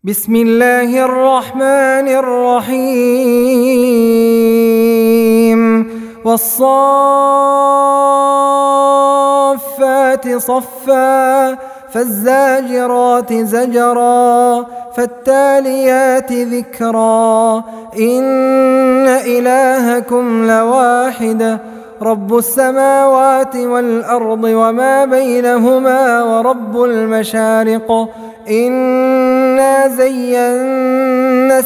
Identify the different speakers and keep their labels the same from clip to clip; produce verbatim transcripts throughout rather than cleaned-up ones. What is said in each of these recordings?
Speaker 1: بسم الله الرحمن الرحيم والصافات صفا فالزاجرات زجرا فالتاليات ذكرا إن إلهكم لواحد رب السماوات والأرض وما بينهما ورب المشارق إنا زينا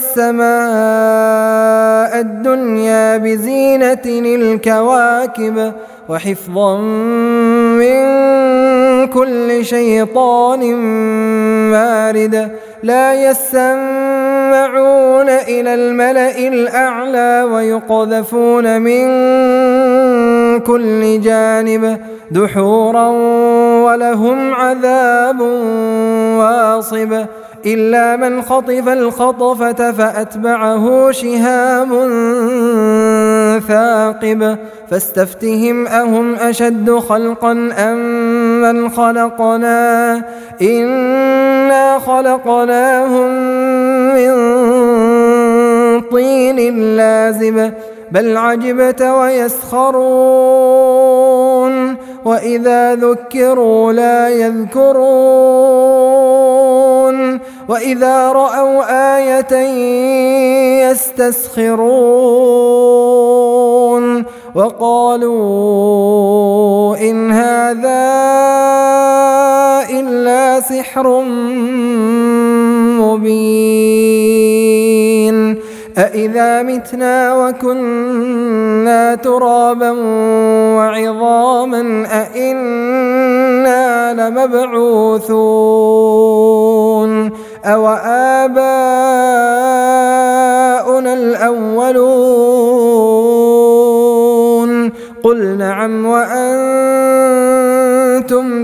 Speaker 1: السماء الدنيا بزينة الكواكب وحفظا من كل شيطان مارد لا يسمعون إلى الملأ الأعلى ويقذفون من كل جانب دحورا ولهم عذاب واصب إلا من خطف الخطفة فأتبعه شهاب ثاقب فاستفتهم أهم أشد خلقا أم من خلقنا إنا خلقناهم من طين لازب بل عجبت ويسخرون وإذا ذكروا لا يذكرون وإذا رأوا آية يستسخرون وقالوا إن هذا إلا سحر مبين أإذا متنا وكنا ترابا وعظاما أإنا لمبعوثون أو آباؤنا الأولون قل نعم وأنتم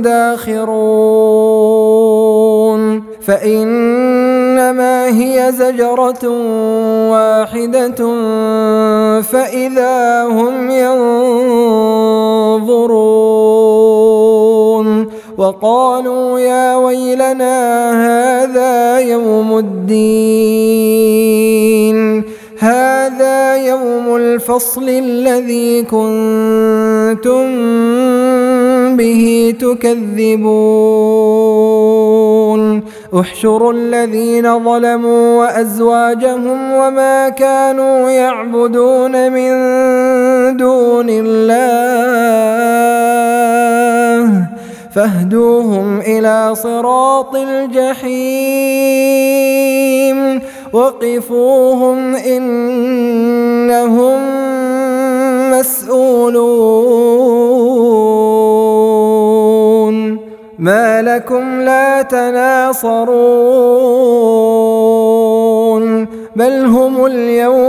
Speaker 1: داخرون فإنما هي زجرة واحدة فإذا هم ينظرون وقالوا يا ويلنا هذا يوم الدين هذا يوم الفصل الذي كنتم به تكذبون احشروا الذين ظلموا وأزواجهم وما كانوا يعبدون من دون الله فاهدوهم إلى صراط الجحيم وقفوهم إنهم مسؤولون ما لكم لا تناصرون بل هم اليوم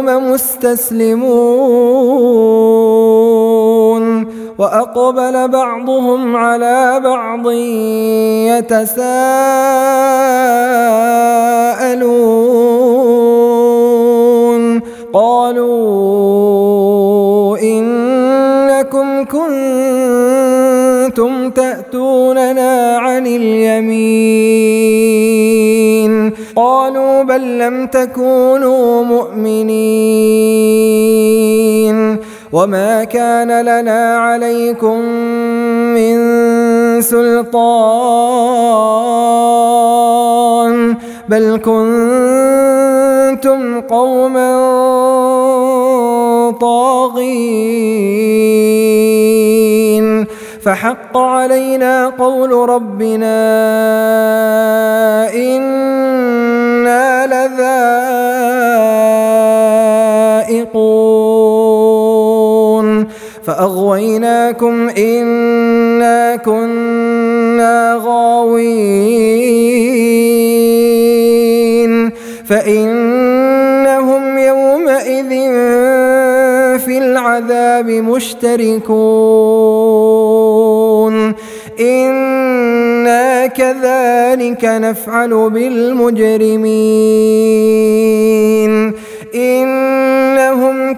Speaker 1: مستسلمون وأقبل بعضهم على بعض يتساءلون قالوا إنكم كنتم تأتوننا عن اليمين قالوا بل لم تكونوا مؤمنين وما كان لنا عليكم من سلطان بل كنتم قوما طاغين فحق علينا قول ربنا إنا لذائقون فأغويناكم إنا كنا غاوين فإنهم يومئذ في العذاب مشتركون إنا كذلك نفعل بالمجرمين إنهم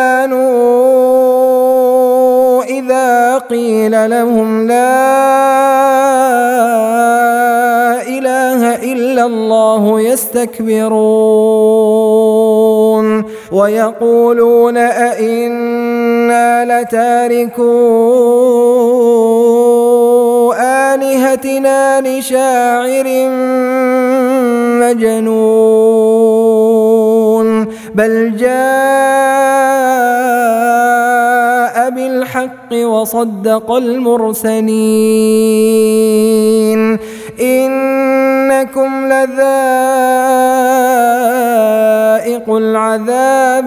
Speaker 1: كانوا إذا قيل لهم لا إله إلا الله يستكبرون ويقولون أئنا لتاركو آلهتنا لشاعر مجنون بل جاء بالحق وصدق المرسلين إنكم لذائق العذاب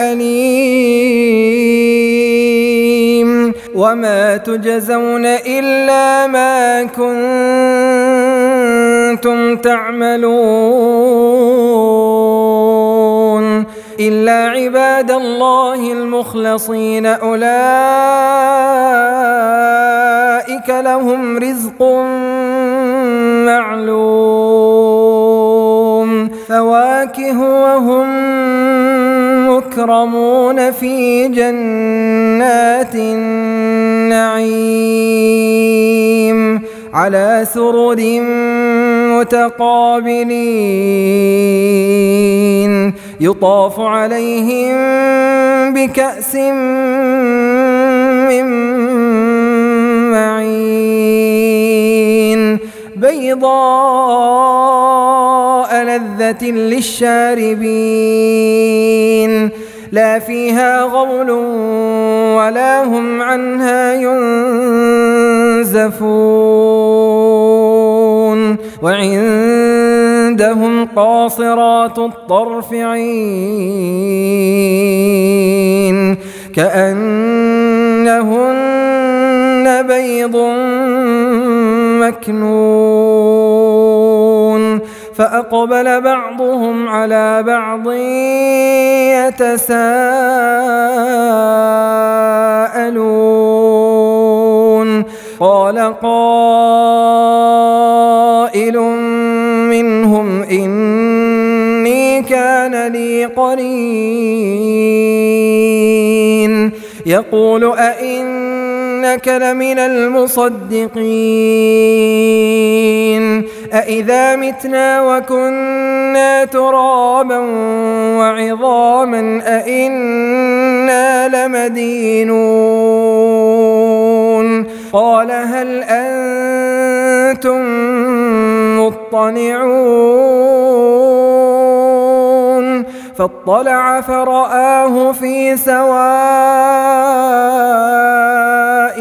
Speaker 1: الأليم وما تجزون إلا ما كنتم تعملون إلا عباد الله المخلصين أولئك لهم رزق معلوم فواكه وهم مكرمون في جنات النعيم على سرر متقابلين يطاف عليهم بكأس من معين بيضاء لذة للشاربين لا فيها غول ولا هم عنها ينزفون وعندهم قاصرات الطرف عين كأنهن بيض مكنون فأقبل بعضهم على بعض يتساءلون قال قائل منهم إني كان لي قرين يقول أئنك لمن المصدقين أئذا متنا وكنا ترابا وعظاما أئنا لمدينون قال هل أنتم مطلعون فاطلع فرآه في سواء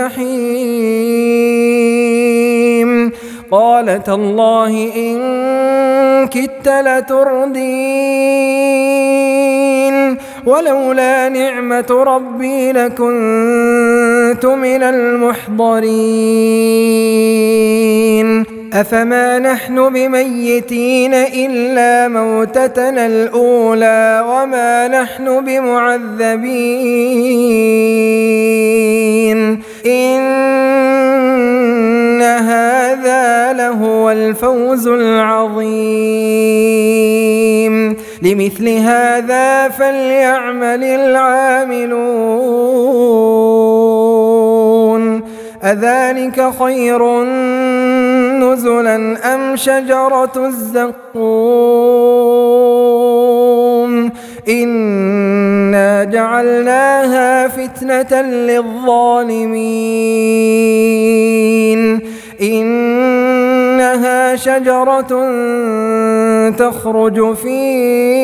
Speaker 1: الجحيم قال تالله إن كدت لتردين ولولا نعمة ربي لكنت من المحضرين أفما نحن بميتين إلا موتتنا الأولى وما نحن بمعذبين إن هذا لهو الفوز العظيم لمثل هذا فليعمل العاملون أذلك خير نزلا أم شجرة الزقوم إنا جعلناها فتنة للظالمين إنها شجرة تخرج في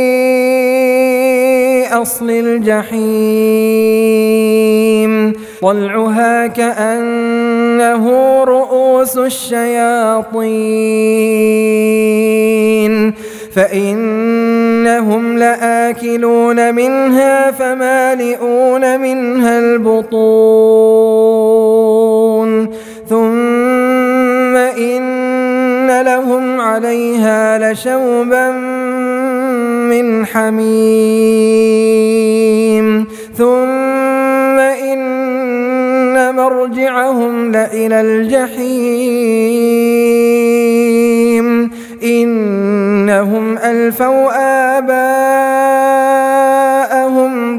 Speaker 1: أصل الجحيم طلعها كأنه رؤوس الشياطين فإنهم لآكلون منها فمالئون منها البطون ثم إن لهم عليها لشوبا من حميم ثم إن مرجعهم لإلى الجحيم إنهم ألفوا آباءهم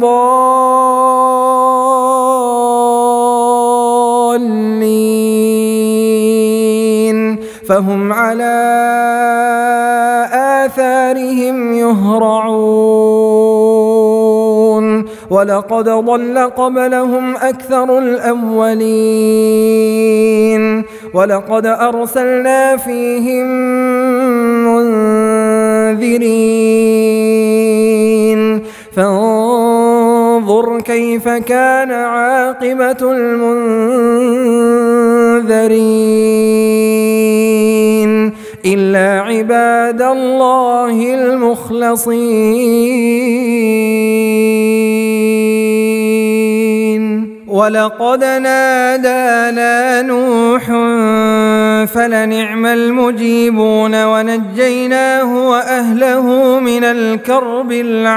Speaker 1: ضالين فهم على أدبارهم يهرعون ولقد ضل قبلهم أكثر الأولين ولقد أرسلنا فيهم منذرين فانظر كيف كان عاقبة المنذرين إلا عباد الله المخلصين ولقد نادانا نوح فلنعم المجيبون ونجيناه وأهله من الكرب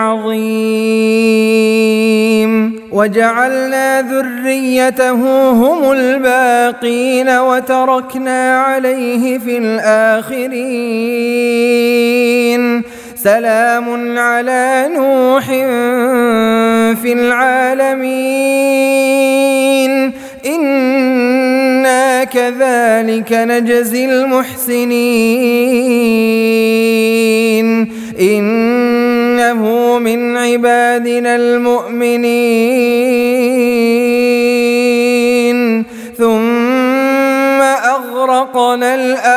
Speaker 1: العظيم وجعلنا ذريته هم الباقين وتركنا عليه في الآخرين سلام على نوح في العالمين إنا كذلك نجزي المحسنين إنه من عبادنا المؤمنين ثم أغرقنا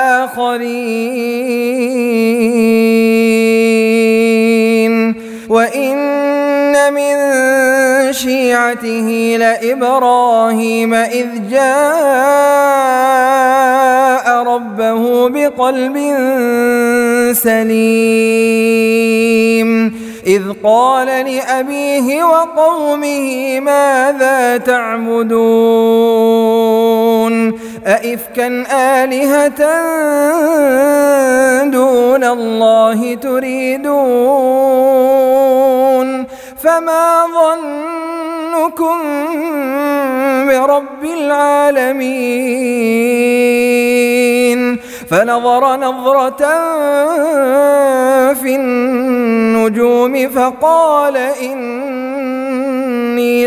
Speaker 1: الآخرين وإن من شيعته لإبراهيم إذ جاء ربه بقلب سليم إذ قال لأبيه وقومه ماذا تعبدون أئفكا آلهة دون الله تريدون فما ظنكم برب العالمين فنظر نظرة في النجوم فقال إني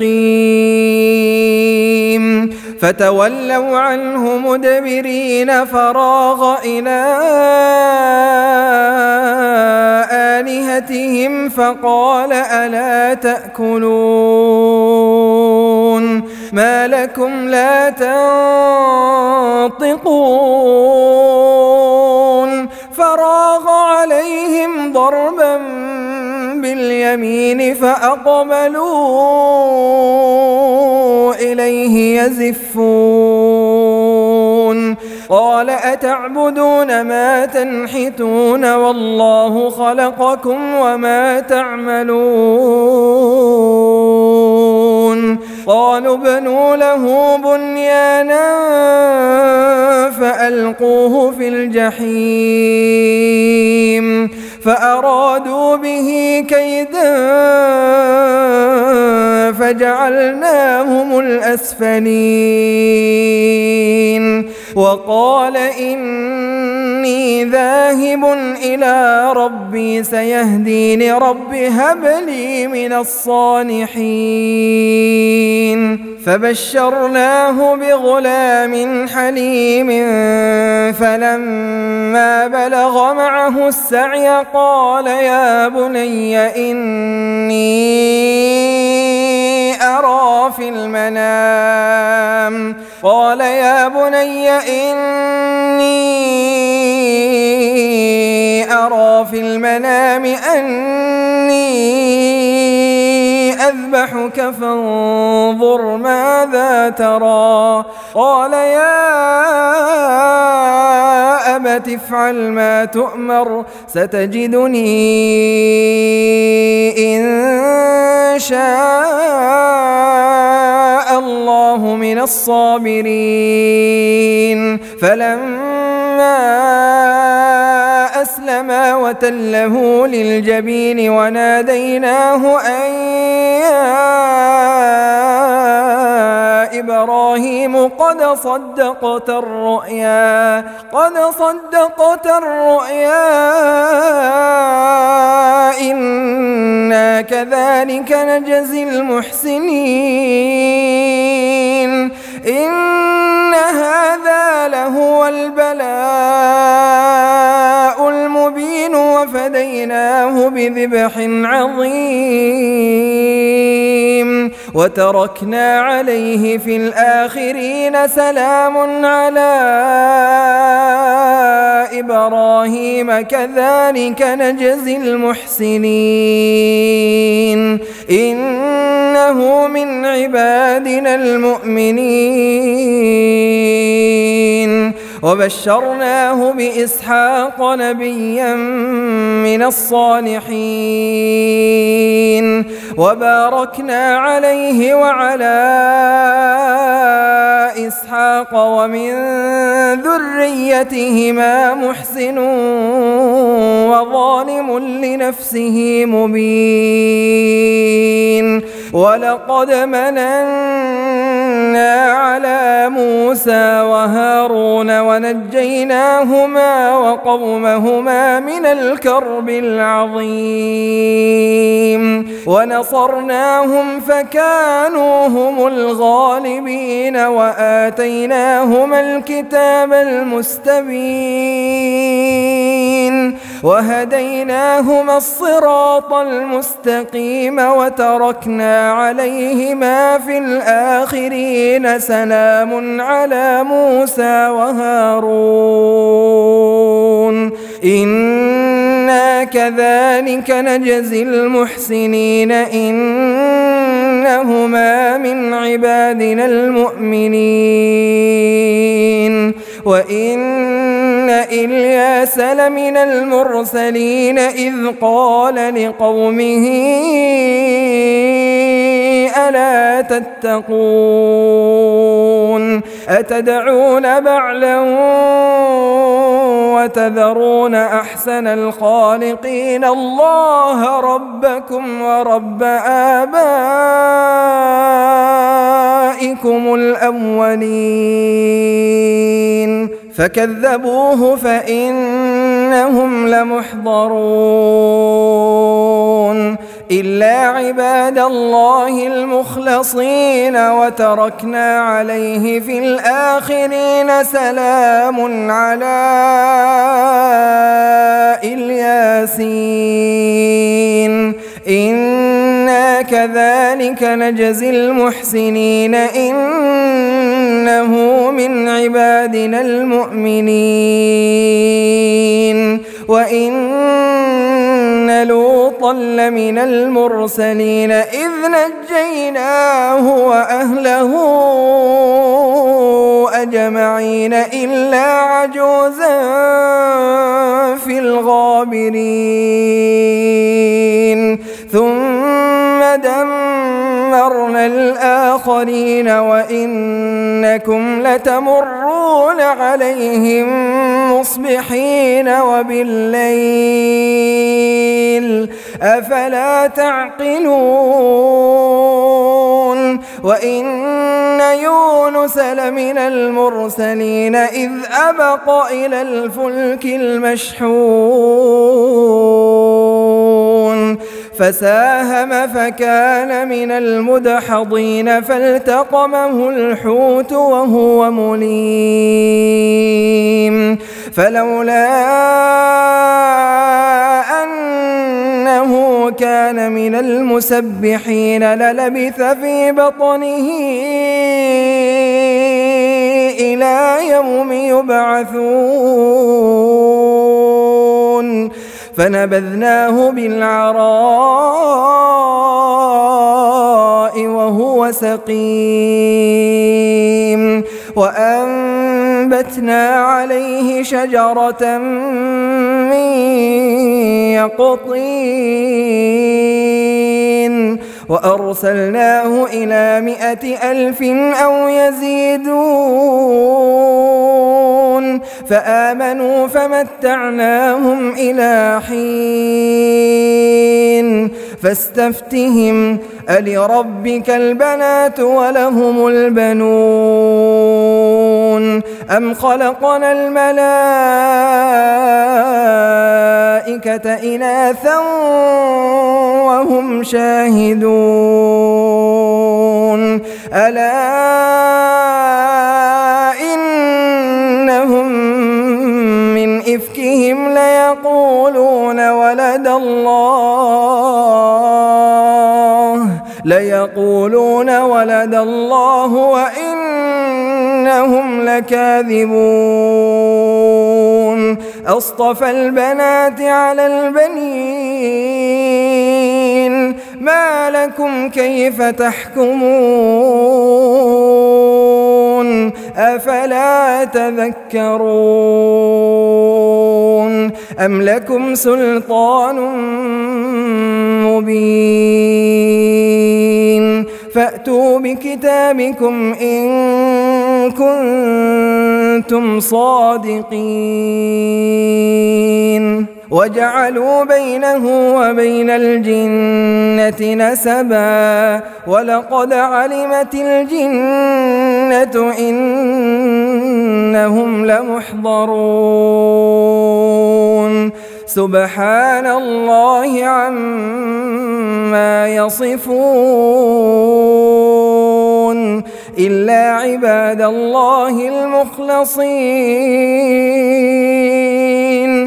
Speaker 1: سقيم فتولوا عنه مدبرين فراغ إلى آلهتهم فقال ألا تأكلون ما لكم لا تنطقون فراغ عليهم ضربا باليمين فأقبلوا إليه يزفون قال أتعبدون ما تنحتون والله خلقكم وما تعملون قالوا ابنوا له بنيانا فألقوه في الجحيم فأرادوا به كيدا فجعلناهم الأسفلين وقال إني ذاهب إلى ربي سيهدين رب هب لي من الصالحين فبشرناه بغلام حليم فلما بلغ معه السعي قال يا بني إني أرى في المنام قال يا بني إني أرى في المنام أني أذبحك فانظر ماذا ترى قال يا أبت افعل ما تؤمر ستجدني إن شاء الله من الصابرين فلما أسلما وتله للجبين وناديناه أن يا إبراهيم قد صدقت الرؤيا قد صدقت الرؤيا إنا كذلك نجزي المحسنين إن هذا لهو البلاء المبين وفديناه وفديناه بذبح عظيم وتركنا عليه في الآخرين سلام على إبراهيم كذلك نجزي المحسنين إنه من عبادنا المؤمنين وبشرناه بإسحاق نبيا من الصالحين وباركنا عليه وعلى إسحاق ومن ذريتهما محسن وظالم لنفسه مبين ولقد مننا على موسى وهارون ونجيناهما وقومهما من الكرب العظيم ونصرناهم فكانوا هم الغالبين وآتيناهما الكتاب المستبين وهديناهما الصراط المستقيم وتركنا عليهما في الآخرين سلام على موسى وهارون إنا كذلك نجزي المحسنين إنهما من عبادنا المؤمنين وإن إلياس لمن المرسلين إذ قال لقومه ألا تتقون أتدعون بعلا وتذرون أحسن الخالقين الله ربكم ورب آبائكم الأولين فكذبوه فإنهم لمحضرون إلا عباد الله المخلصين وتركنا عليه في الآخرين سلام على الياسين إنا كذلك نجزي المحسنين إنه من عبادنا المؤمنين وإن لوطا لمن المرسلين إذ نجيناه وأهله أجمعين إلا عجوزا في الغابرين ثم دمرنا الآخرين وإنكم لتمرون عليهم مصبحين وبالليل أفلا تعقلون وإن يونس لمن المرسلين إذ أبق إلى الفلك المشحون فساهم فكان من المدحضين فالتقمه الحوت وهو مليم فلولا أنه كان من المسبحين للبث في بطنه إلى يوم يبعثون فنبذناه بالعراء وهو سقيم وأنبتنا عليه شجرة من يقطين وأرسلناه إلى مائة ألف أو يزيدون فآمنوا فمتعناهم إلى حين فاستفتهم ألربك البنات ولهم البنون أم خلقنا الملائكة إناثا وهم شاهدون ألا إنهم من إفكهم ليقولون ولد الله ليقولون ولد الله وإنهم لكاذبون أصطفى البنات على البنين ما لكم كيف تحكمون أفلا تذكرون أم لكم سلطان مبين فأتوا بكتابكم إن كنتم صادقين وجعلوا بينه وبين الجنة نسبا ولقد علمت الجنة إنهم لمحضرون سبحان الله عما يصفون إلا عباد الله المخلصين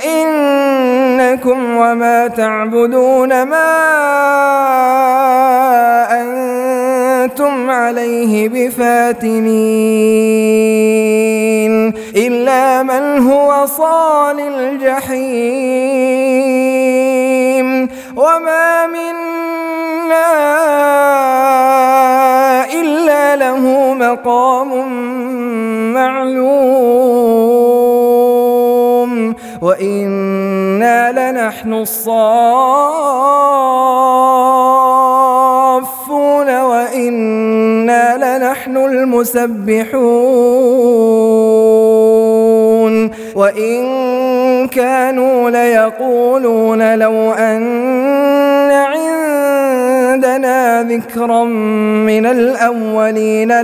Speaker 1: فإنكم وما تعبدون ما أنتم عليه بفاتنين إلا من هو صال الجحيم وما منا إلا له مقام معلوم وإنا لنحن الصافون وإنا لنحن المسبحون وإن كانوا ليقولون لو أن عندنا ذكرا من الأولين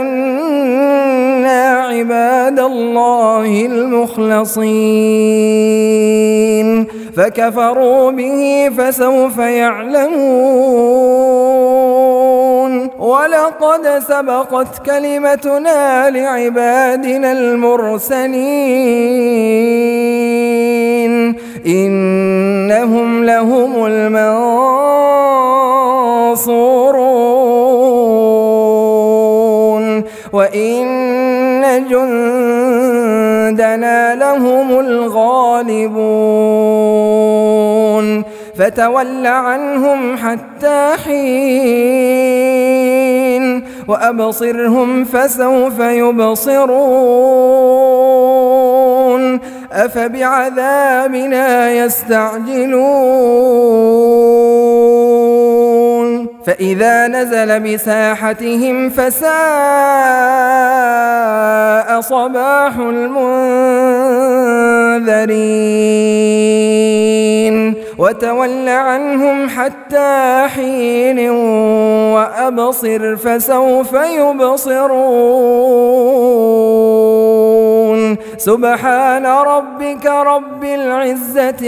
Speaker 1: لكنا عباد الله المخلصين فكفروا به فسوف يعلمون ولقد سبقت كلمتنا لعبادنا المرسلين إنهم لهم المنصورون وإن جندنا لهم الغالبون فتول عنهم حتى حين وأبصرهم فسوف يبصرون أفبعذابنا يستعجلون فإذا نزل بساحتهم فساء صباح المنذرين وتول عنهم حتى حين وأبصر فسوف يبصرون سبحان ربك رب العزة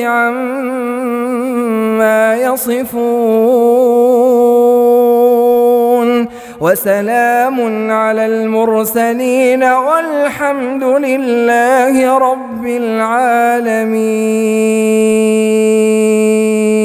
Speaker 1: عما يصفون وسلام على المرسلين والحمد لله رب العالمين.